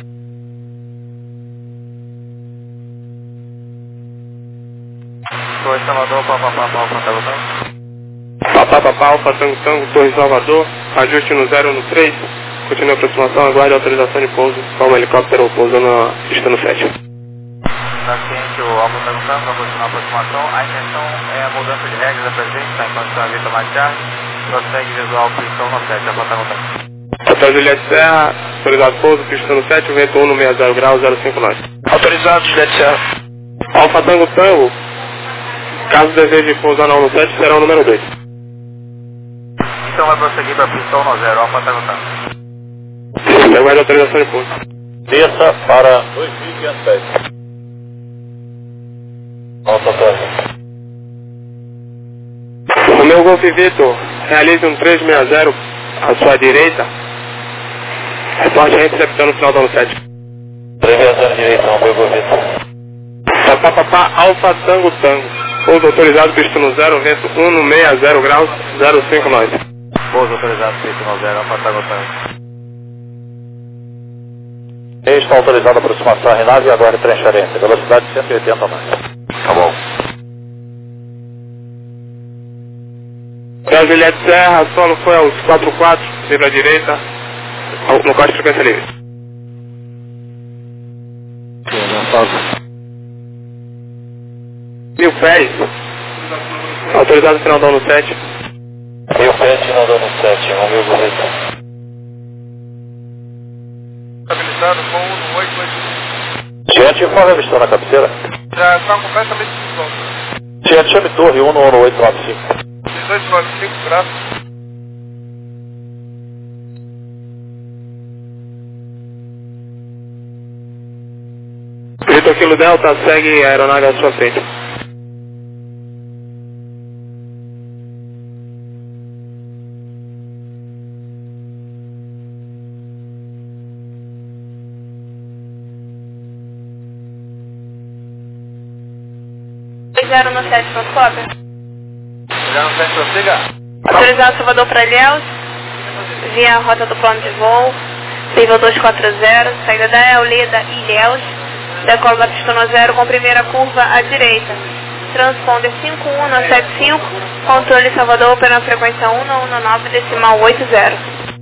Speaker 6: Torre Salvador, Papá, Alfa
Speaker 8: Papá, Alfa, Tango, Torre Salvador, ajuste no 0 no 3. Continue a aproximação, aguarde a autorização de pouso, como helicóptero pousando na pista no 7.
Speaker 5: Está ciente o Alfa Tango, vai continuar a aproximação. A intenção é a mudança de regras da presença, está enquanto está a vista mais tarde. Prossegue visual, pistão no 7, Alfa Tango.
Speaker 8: Hotel Juliette Serra, autorizado pouso, pista no 7, vento 160 graus, 059.
Speaker 6: Autorizado, Juliette Serra.
Speaker 8: Alfa Tango, caso deseje pousar na 1 no 7, será o número 2.
Speaker 5: Então vai prosseguir para pistão no 0, Alfa Tango.
Speaker 8: Aguarde a autorização de pouso.
Speaker 7: Desça para 2.500 pés. Alta Tango.
Speaker 8: Romeo Golf Vitor, realize um 360 à sua direita. Reporte a recepção no final do ano 7.
Speaker 7: 360 direita, Romeo Golf Vitor.
Speaker 8: Papá, Alfa Tango. Pouso autorizado, pista no 0, vento 160 graus, 059.
Speaker 5: Pouso autorizado, pista no 0, Alfa Tango.
Speaker 7: Está autorizada a aproximação à renave e agora transferência. Velocidade 180 mais.
Speaker 3: Tá bom.
Speaker 8: Da Juliette Serra, solo foi aos 44, livre à direita, no corte de frequência livre. Mil pés, autorizado final do ano 7.
Speaker 7: 1000 pés, final do ano 7, Romeo Golf Vitor.
Speaker 6: Estabilizado com 188.
Speaker 7: Gente, informe a missão na cabeceira.
Speaker 6: Já está completamente desvolto.
Speaker 7: Gente, chame torre 11895.
Speaker 6: 1895 graus.
Speaker 8: Vitor Kilo Delta, segue a aeronave à sua frente.
Speaker 2: Zero no 7, ponto cópia.
Speaker 5: Já não tem prossiga?
Speaker 2: Autorizado Salvador para Ilhéus, via a rota do plano de voo, nível 240, saída da Eulida Ilhéus, decola da pista no 0 com primeira curva à direita. Transponder 51975, controle Salvador pela frequência 119, decimal 80.
Speaker 5: Ilhéus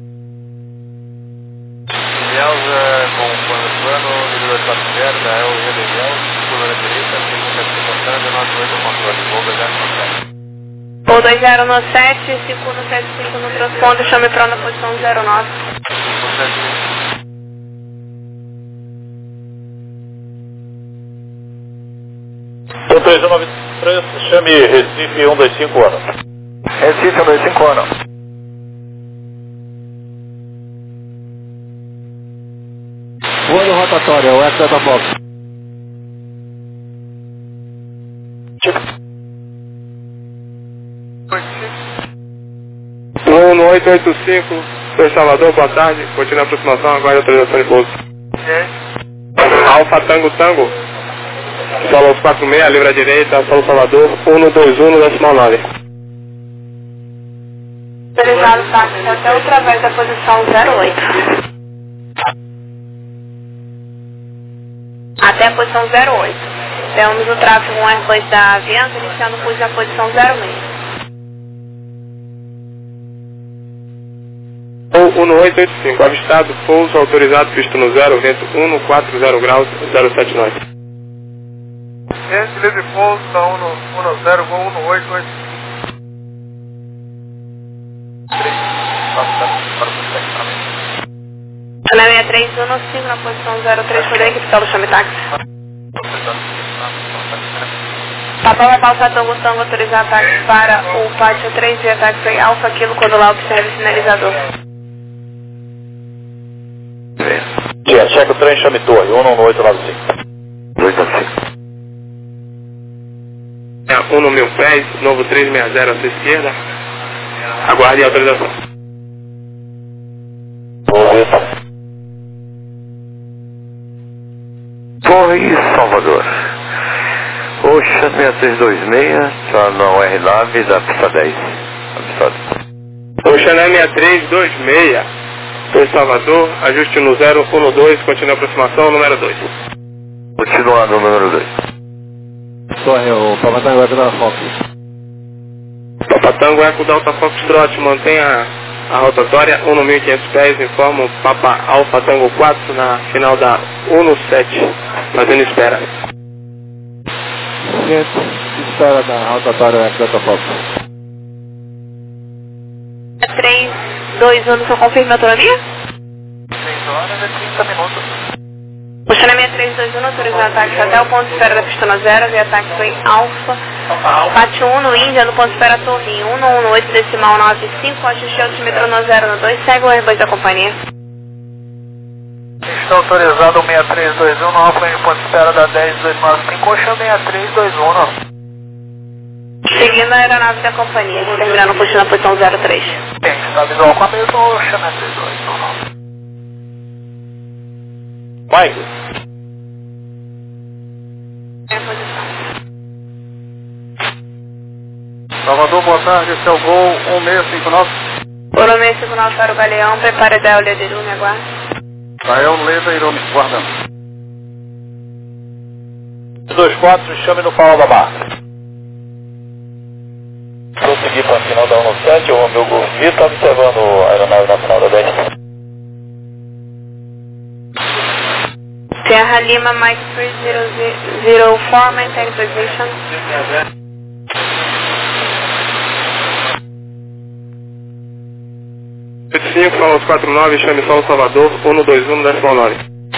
Speaker 5: com o plano, nível 240, da Eulida Ilhéus, curva da direita, 575, 98 controle, voo 207.
Speaker 2: Voo 20 no 7, 5175 no transponder, chame para na posição 09.
Speaker 7: Então 393, chame Recife 125 anos.
Speaker 3: Recife 125 anos.
Speaker 5: rotatório, é o Delta Fox.
Speaker 8: 1885, Sr. Salvador, boa tarde. Continua a aproximação, aguarde a autorização de pouso. Alfa Tango Tango, solo 46, livre à direita, solo Salvador, 121,9.
Speaker 2: Autorizado táxi até outra vez da posição 08. Até a posição 08. Temos o tráfego Airbus da Avianca iniciando o curso na posição 06.
Speaker 8: 1885, avistado, pouso autorizado, pista no 0, vento 140 graus, 07 nós.
Speaker 3: Livre pouso da 10, voo 1885.
Speaker 2: 6315 na posição 03, foi da equipe pelo chame táxi. Papa Alfa Tango Tango, autorizar táxi para o pátio 3 via táxi Alfa Kilo, quando lá observe o sinalizador.
Speaker 7: Dia, checa o trem, chame torre, 11895.
Speaker 3: 285.
Speaker 8: É, 1 no 1000 pés, novo 360 à sua esquerda. Aguarde a autorização.
Speaker 3: Torre Salvador. Ocean 6326, está na R9 da pista 10.
Speaker 8: Ocean 6326, Torre Salvador, ajuste no 012, continua a aproximação, número 2.
Speaker 3: Continuando o número 2.
Speaker 5: Torre, o Papa Tango Eco da Fox.
Speaker 8: Papa Tango Eco Delta Foxtrot, mantenha a rotatória 1 no 1500 pés, informa o Papa Alfa Tango 4 na final da 17, fazendo espera.
Speaker 5: Espera da rotatória Eco Delta Fox.
Speaker 2: 3, 2, 1, só confirma a autonomia?
Speaker 3: 6 horas e 30 minutos.
Speaker 2: Ocean 6321, autorizando ataque até o ponto de espera da pista 0, via ataque foi Alfa. Pátio 1 no Índia, no ponto de espera Torre 118 decimal 95, ajuste altimetro no 012, segue o Airbus da companhia.
Speaker 3: Está autorizado o 6321, no Alfa em ponto de espera da 10295, Ocean 6321.
Speaker 2: Seguindo a aeronave da companhia, terminando o curso na posição 03.
Speaker 3: Bem, está visual com a mesma Ocean 6321.
Speaker 7: Mike.
Speaker 2: Em posição.
Speaker 3: Salvador, boa tarde, esse é o Gol 1659.
Speaker 2: Por 1659 para o Galeão, prepare da Euler de Irume, aguarde.
Speaker 3: Gael Leda Irume, guardando.
Speaker 7: 24, chame no Paulo da Barra. Prosseguir para a final da 17, o meu Golf está observando a aeronave na final da 10.
Speaker 2: Terra Lima, Mike 3004, maintain position.
Speaker 8: Solo 49, chame Solo Salvador, 121, decimal 9.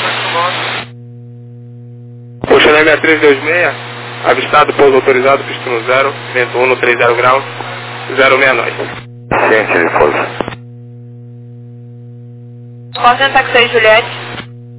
Speaker 8: Ocean 6326, avistado, pouso autorizado, pista no 0, vento 130 graus, 069.
Speaker 3: Ciente de pouso.
Speaker 2: Concentra táxi Juliette.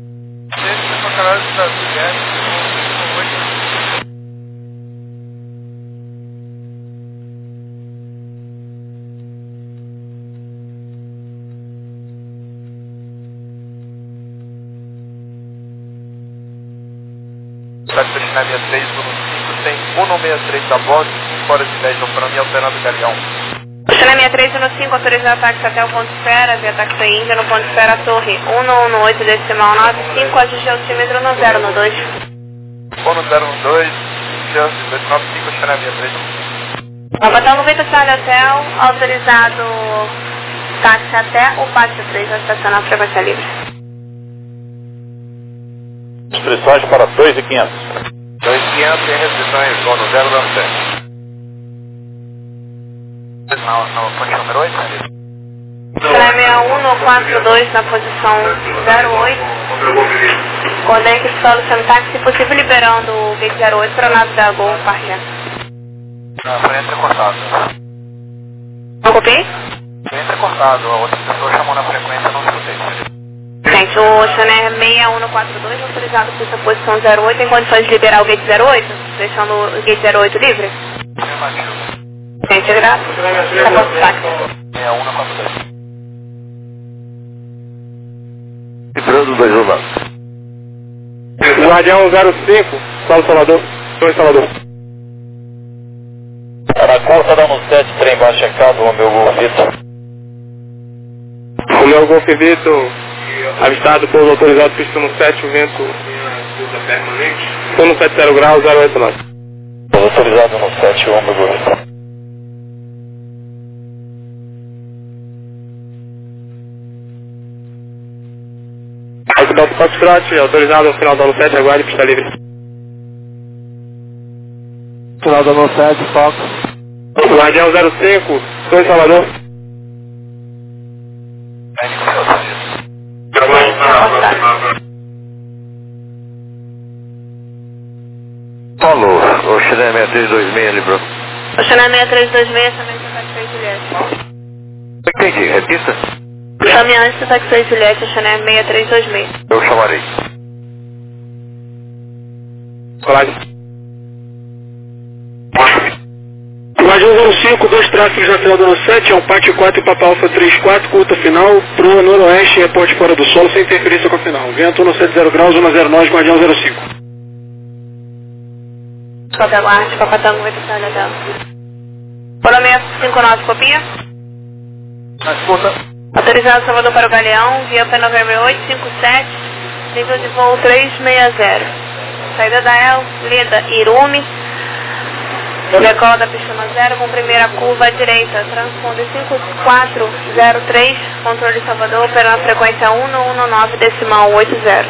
Speaker 3: Táxi na 6315, tem 163 a bordo, 5 horas e 10 operando e alternando o Galeão.
Speaker 2: Ocean 6315, autorizado táxi até o ponto de espera, via táxi Índia, no ponto de espera Torre 118 decimal 95, ajuste altímetro no 012.
Speaker 3: 1012, Índia, 295, Ocean 6315.
Speaker 2: Papa Tango Vita Charlie Hotel, autorizado táxi até o pátio 3, vai estacionar a frequência livre.
Speaker 7: Inscrições para 2.500.
Speaker 3: 2.500 em restrições, voo no 097. Na ponte número 8?
Speaker 2: Ocean 6142 na posição 08. Conecte solo chame táxi, se possível liberando o gate 08 para a nave da Gol partir.
Speaker 3: Foi entrecortado.
Speaker 2: Não copiei?
Speaker 3: Foi entrecortado, a outra pessoa chamou na frequência, não escutei.
Speaker 2: Thank O Chanel 6142, autorizado pista posição 08, tem condições de liberar o gate 08, deixando o gate 08 livre? Gente, graças. Tá bom, táxi.
Speaker 3: 6142. Entrando 219.
Speaker 8: Guardião 05, Salvador. Oi, Salvador.
Speaker 7: Caracol, tá dando 7, trem baixo checado, o meu Golf Vitor.
Speaker 8: O meu Golf Vitor, avistado pouso autorizado, pista no 7, o vento no 70 graus, 089.
Speaker 7: Pouso autorizado no 7, o meu Golf Vitor.
Speaker 8: Delta Foxtrot, autorizado no final do ano 7, aguarde, pista livre.
Speaker 5: Final do ano 7, Fox.
Speaker 8: Guardião 05, estou em Salvador.
Speaker 3: Paulo, o Chanel 6326 livrou.
Speaker 2: O Chanel 6326, também está satisfeito, Juliette.
Speaker 3: Entendi, repita.
Speaker 2: Caminhão está satisfeito, Juliette, o Chanel 6326.
Speaker 3: Eu chamarei.
Speaker 8: Colagem. Guardião 05, 2 tráfegos na final do ano 7, é um Pátio 4 e Papa Alfa 34, curta final, pro noroeste, reporte fora do solo, sem interferência com a final. Vento 170 graus, 109, Guardião 05.
Speaker 2: Sobe aguarde, Papatango, 8 sai legal. Promessa 59, copia.
Speaker 3: Na escuta.
Speaker 2: Autorizado Salvador para o Galeão, via para Novembro 857, nível de voo 360. Saída da El, Leda, Irumi. Decola da pista 0 com primeira curva à direita, transponder 5403, controle Salvador, operando a frequência 119 decimal 80.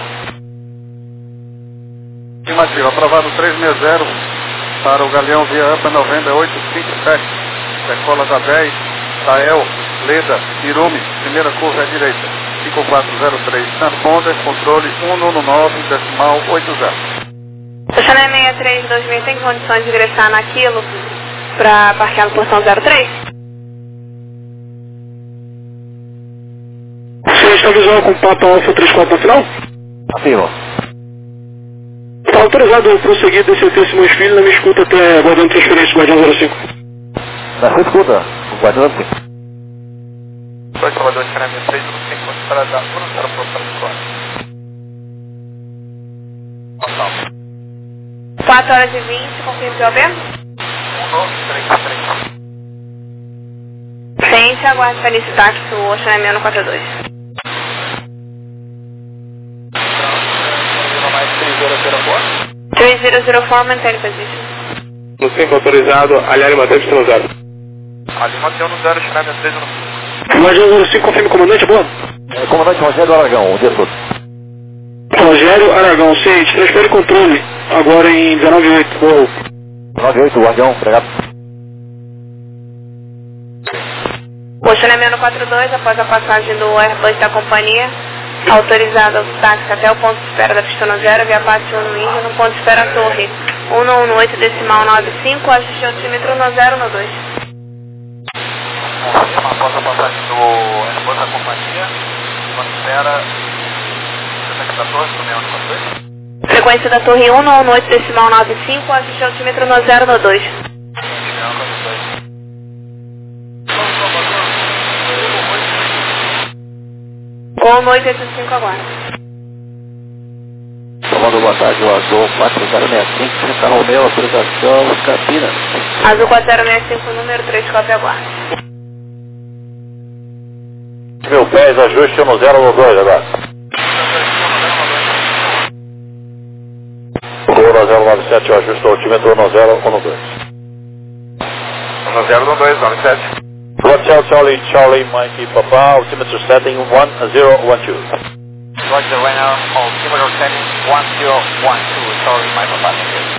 Speaker 3: Afirmativa, aprovado 360 para o Galeão via APA Novembro 857, decola da 10, Tael, Leda, Irumi, primeira curva à direita, 5403, transponder, controle 119 decimal 80.
Speaker 2: O Chanel 63 2000 tem condições de ingressar naquilo para parquear no portão 03?
Speaker 8: Você está visual com Papa Alfa 34 na final?
Speaker 3: Afirma.
Speaker 8: Está autorizado a prosseguir desse Simões Filho na minha escuta até aguardando transferência, Guardião 05.
Speaker 3: Na sua escuta, o Guardião 05.
Speaker 4: Oi, Salvador, Chanel 63, não tem como esperar da para o próximo
Speaker 2: 4 horas e 20, confirma o aberto?
Speaker 4: 193.
Speaker 2: Frente, aguarde para esse táxi, o Chanel 142.
Speaker 4: Mais
Speaker 2: 3004, maintain position.
Speaker 8: No 5 autorizado, aliar e manter pista no 0.
Speaker 4: Ali mantém no 0, Chanel 63 no
Speaker 8: Guardião 05, confirme comandante, boa.
Speaker 3: Comandante Rogério Aragão, o dia todo.
Speaker 8: Rogério Aragão, ciente, transfere controle, agora em 198, boa.
Speaker 3: 98, Guardião, obrigado.
Speaker 2: O Chanel 142, após a passagem do Airbus da companhia, autorizado o táxi até o ponto de espera da pista 0, via parte 1 no Índio, no ponto de espera torre 118 decimal 95, ajuste altímetro no 0 no 2.
Speaker 3: Após a passagem do Airbus da companhia, quando espera... da torre, do
Speaker 2: Frequência da torre 118 decimal 95, ajuste altímetro no 0 no 2. Gol 885 agora.
Speaker 7: Comando, boa tarde, o Azul 4065, Santa Romeu, autorização, Campinas.
Speaker 2: Azul 4065, número 3, cópia aguarde.
Speaker 7: Meu pés, ajuste no 0 no 2 agora. Gol 097, eu ajusto o altímetro no 0 ou no 2.
Speaker 3: No 0 no 2, 97.
Speaker 7: Hotel Charlie Mike Papa, altimeter setting 1012.
Speaker 3: Roger, right now, altimeter setting 1012, sorry, my papa.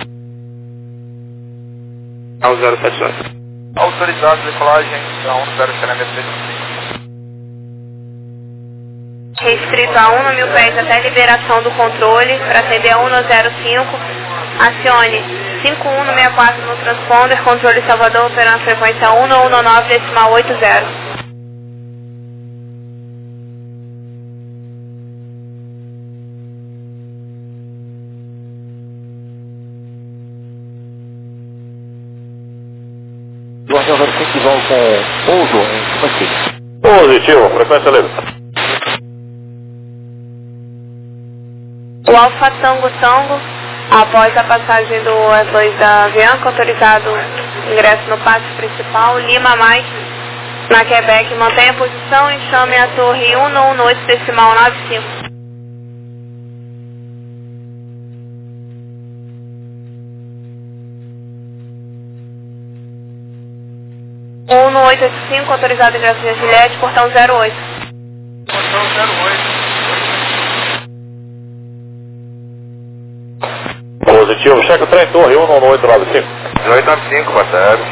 Speaker 8: Ao 079.
Speaker 3: Autorizado de decolagem da 10 Chanel 63.
Speaker 2: Restrito a 1 no 1000 pés até a liberação do controle para atender a 105. Acione 5164 no transponder, controle Salvador, operando a frequência 119 decimal 80.
Speaker 5: Guardião 05 de vol com pouso em Manchester.
Speaker 7: Positivo, frequência livre.
Speaker 1: O Alfa Tango, após a passagem do E2 da Avianca, autorizado ingresso no pátio principal, Lima Mike, na Quebec, mantenha a posição e chame a torre 118.95. No 885, autorizado ingresso de Gillette, portão 08.
Speaker 3: Portão 08.
Speaker 7: Positivo, checa o trem, torre 11895.
Speaker 3: 1895, boa tarde.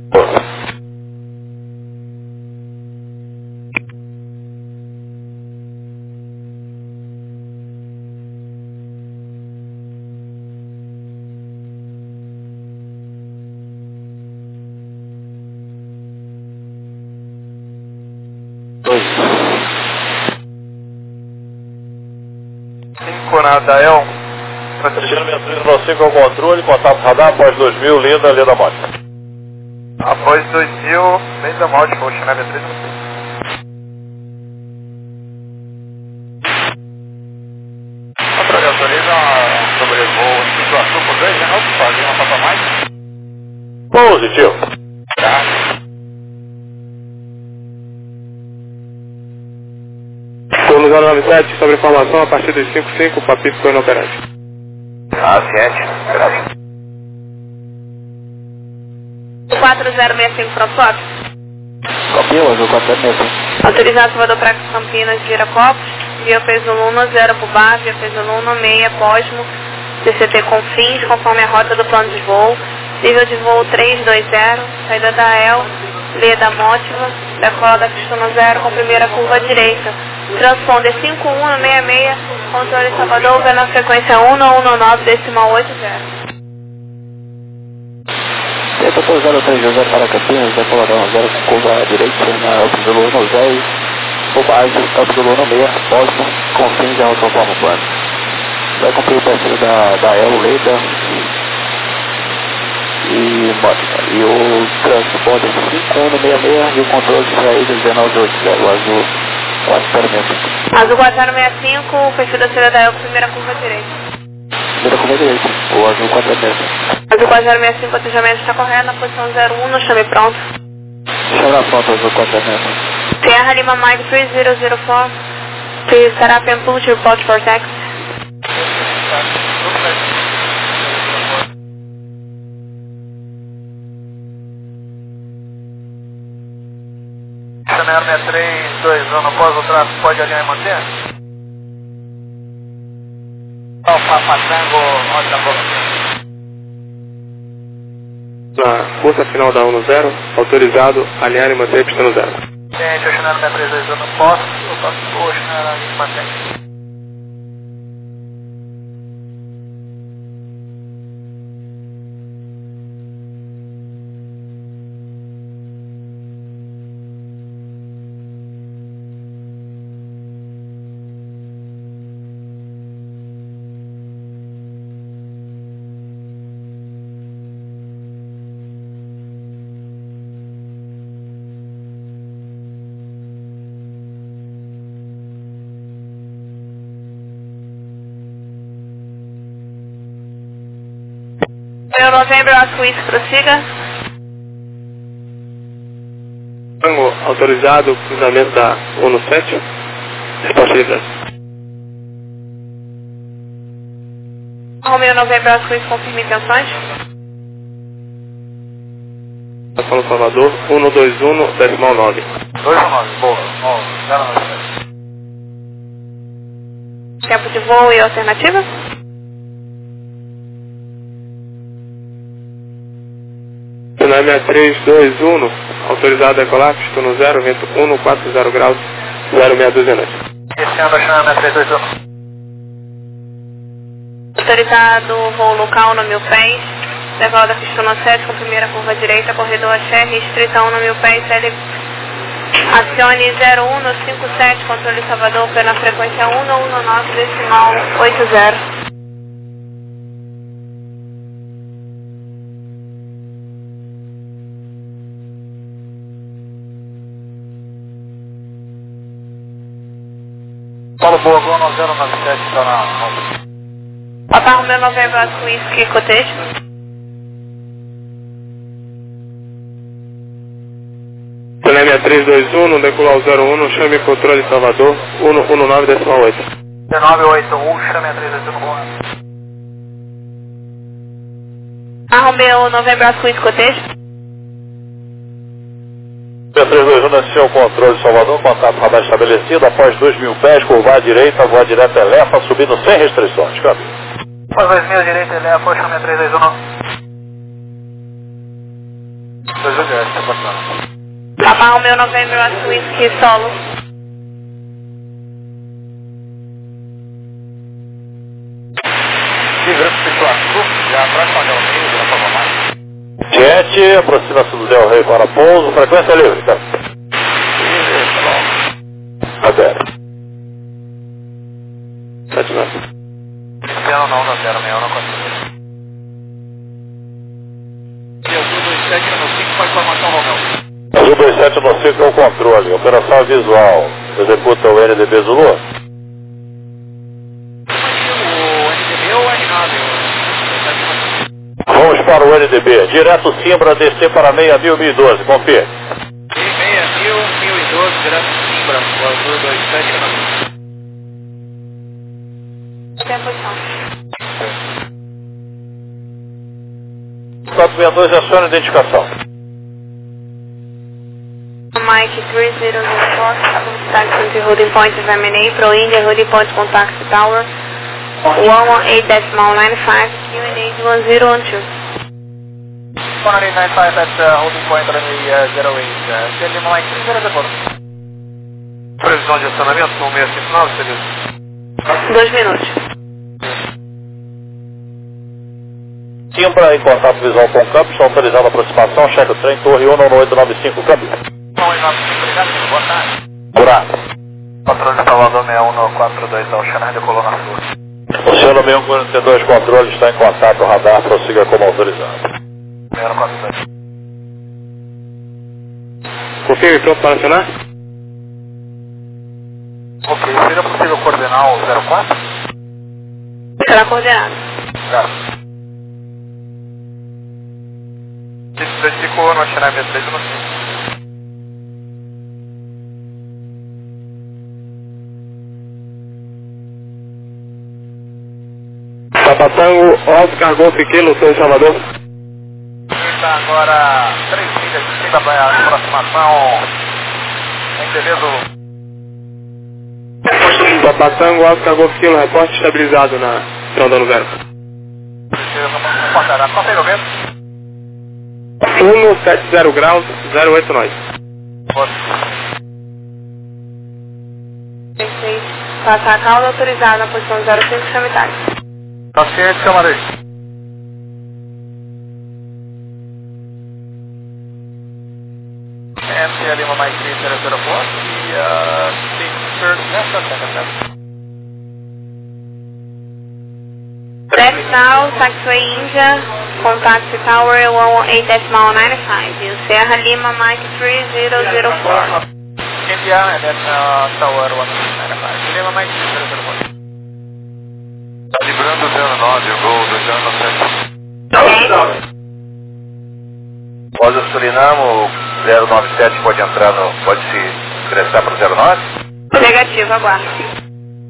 Speaker 3: Nadael.
Speaker 7: Destino 65 ao controle, contato radar após 2000, Linda, Linda Monte.
Speaker 3: Após 2000, Linda Monte, vou chamar minha 3. Contra gasolina, sobrevoo do Açu por 2, já não fazer uma papa mais?
Speaker 7: Positivo.
Speaker 8: Turno 097, sobre informação a partir dos 55, Papito foi inoperante.
Speaker 3: Ciente, graças.
Speaker 1: 4065 para swap.
Speaker 5: Copia, azul 465.
Speaker 1: Autorizado Salvador para Campinas, Viracopos, via peso Luna 0 Bubá, via peso Luna 6 Posmo, CCT Confins, conforme a rota do plano de voo, nível de voo 320, saída da EL, Leda Mótiva, decola da pistona 0 com primeira curva à direita. Transponder 5166, controle Salvador, vendo a frequência 1119.80.
Speaker 5: Tenta pousar o 320 para Campinas, decola da 0 com curva à direita, na Alpizulu 10, bobagem, Alpizulu 6, Posmo, Confins de alta forma plano. Vai cumprir o parceiro da EL, Leda e Mótica. E o transponder 5166 e o controle de saída 1980, o azul.
Speaker 1: Azul 4065, perfil da saída da EL, primeira curva direita.
Speaker 5: Primeira curva direita, o azul 465.
Speaker 1: Azul 4065, atendimento está correto, na posição 01, no chame pronto.
Speaker 5: Chama na foto, azul 465.
Speaker 1: Sierra Lima Mike 3004, please set up and pull to report for taxi.
Speaker 3: Janela 632, não posso entrar, pode alinhar e manter? Alfa Tango, onde tá bom?
Speaker 8: Na força final da 10, autorizado alinhar e manter pistão 0.
Speaker 3: Gente, o janela 632 eu não posso, eu posso o janela e manter.
Speaker 1: Novembro, a Suíça, prossiga.
Speaker 8: Tango autorizado, cruzamento da 17, resposta de liderança.
Speaker 1: Romeo Novembro, a Suíça, confirme intenções.
Speaker 8: São Salvador, 121, decimal 9.
Speaker 3: 219, boa, 097.
Speaker 1: Tempo de voo e alternativa?
Speaker 8: Sinal 6321, autorizado a decolar, pistão 0, vento 140 graus, 0629.
Speaker 3: Esse ano a janela 621.
Speaker 1: Autorizado voo local no 1000 pés, decola da pistona 7 com primeira curva direita, corredor axé, restrição no 1000 pés, acione 01057, controle Salvador, pela frequência 119.80.
Speaker 3: Paulo Borgão 097 está na onda.
Speaker 2: Papa Romeo November Oscar Whiskey Quotation.
Speaker 8: Telêmia 321, decolar 01, chame controle Salvador, 119,8.
Speaker 3: 1981, chame a 321 Juan.
Speaker 2: Papa Romeo November Oscar Whiskey Quotation.
Speaker 7: 321, esse é o controle Salvador, contato radar estabelecido, após 2.000 pés, curvar à direita, voar direto Elefa, subindo sem restrições, câmbio.
Speaker 3: Após 2.000 direita, Elefa, chame a 321. 210, está passando.
Speaker 2: Papa Romeo November Oscar Whiskey Solo.
Speaker 3: Livrando pessoal, já atrás com a Del Rey, já falou mais.
Speaker 7: Jet, aproxima-se do Del Rey para pouso, frequência livre, tá? Adere.
Speaker 8: 79.
Speaker 3: Não, da 061, não consigo. E o 227 no 5 com a informação, Romeu.
Speaker 7: Azul 27 no 5 é o controle, operação visual, executa o NDB Zulu.
Speaker 3: O NDB ou o R9?
Speaker 7: Vamos para o NDB, direto Simbra, descer para 6.000, 1012, confia.
Speaker 3: 6.000, 1012, direto Simbra, o Azul 27 no 5.
Speaker 2: Tem a posição.
Speaker 7: 462, aciona a identificação.
Speaker 2: Mike 3004, taxi holding point of M&A, Pro India, holding point contact tower, 118.95, QNH 1012.
Speaker 3: 195 at holding point runway 08, Sierra Mike 3004. Previsão de acionamento no 659, seria?
Speaker 2: 2 minutos.
Speaker 7: Simbra em contato visual com o câmbio, está autorizada a aproximação, cheque o trem, torre 11895, câmbio.
Speaker 3: 195, obrigado, boa tarde.
Speaker 7: Buraco.
Speaker 3: Controle de Salvador 6142 da Oceana, decolou na sua.
Speaker 7: Oceano 6142, controle está em contato, radar, prossiga como autorizado.
Speaker 3: 6142.
Speaker 8: Confirme, pronto para acionar?
Speaker 3: Ok, seria possível coordenar o 04?
Speaker 2: Será coordenado.
Speaker 3: Claro. Isso verificou no Oceana 63 no 5.
Speaker 8: Papa Tango, Oscar Golf Kilo, São Salvador.
Speaker 3: Está agora 3 milhas de cima da aproximação em beleza.
Speaker 8: Papa Tango, Oscar Golf Kilo, reporte estabilizado na Rondano Zero.
Speaker 3: Confere o vento.
Speaker 8: 170 graus, 089.
Speaker 2: Perfeito. Passar a cauda autorizada na posição 05, chame táxi.
Speaker 3: Paciente, camarei. MT Lima mais 3004 e Pittsburgh nessa tenda.
Speaker 2: Next now, taxiway India, contact tower 118.95, Sierra Lima Mike 3004.
Speaker 3: India and then tower 195. Lima mais 3004. Tá librando o 09, o gol do 097. Rosa Surinamo, 097 pode entrar no. Pode se ingressar para o 09?
Speaker 2: Negativo, aguardo.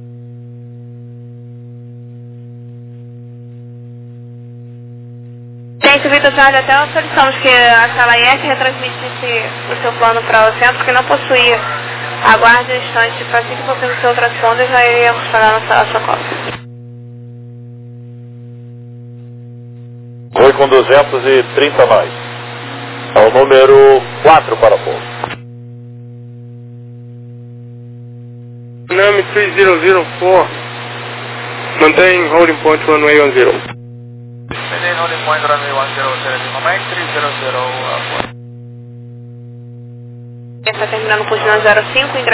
Speaker 2: Tem subido tarde até nós solicitamos que a sala IEC retransmitisse o seu plano para o centro, que não possuía. Aguarde um instante, para assim que você o seu transponder, já iríamos pagar a sua cópia.
Speaker 7: Foi com 230 mais. É o número 4 para pouso.
Speaker 8: Name 3004. Mantém holding point runway 10.
Speaker 3: Maintain holding point runway 10, Lima mais 300.
Speaker 2: Está terminando o curso na 05,